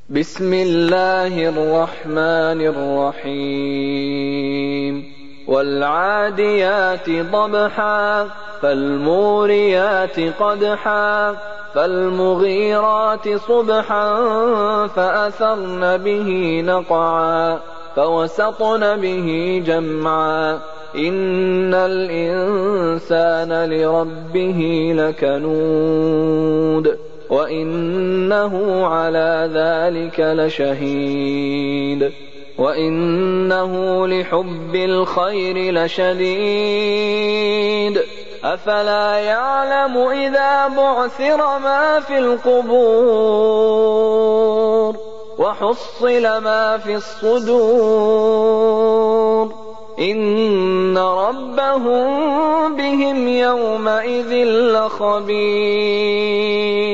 بسم الله الرحمن الرحيم والعاديات ضبحا فالموريات قدحا فالمغيرات صبحا فأثرن به نقعا فوسطن به جمعا إن الإنسان لربه لكنود وإنه على ذلك لشهيد وإنه لحب الخير لشديد أفلا يعلم إذا بعثر ما في القبور وحصل ما في الصدور إن ربهم بهم يومئذ لخبير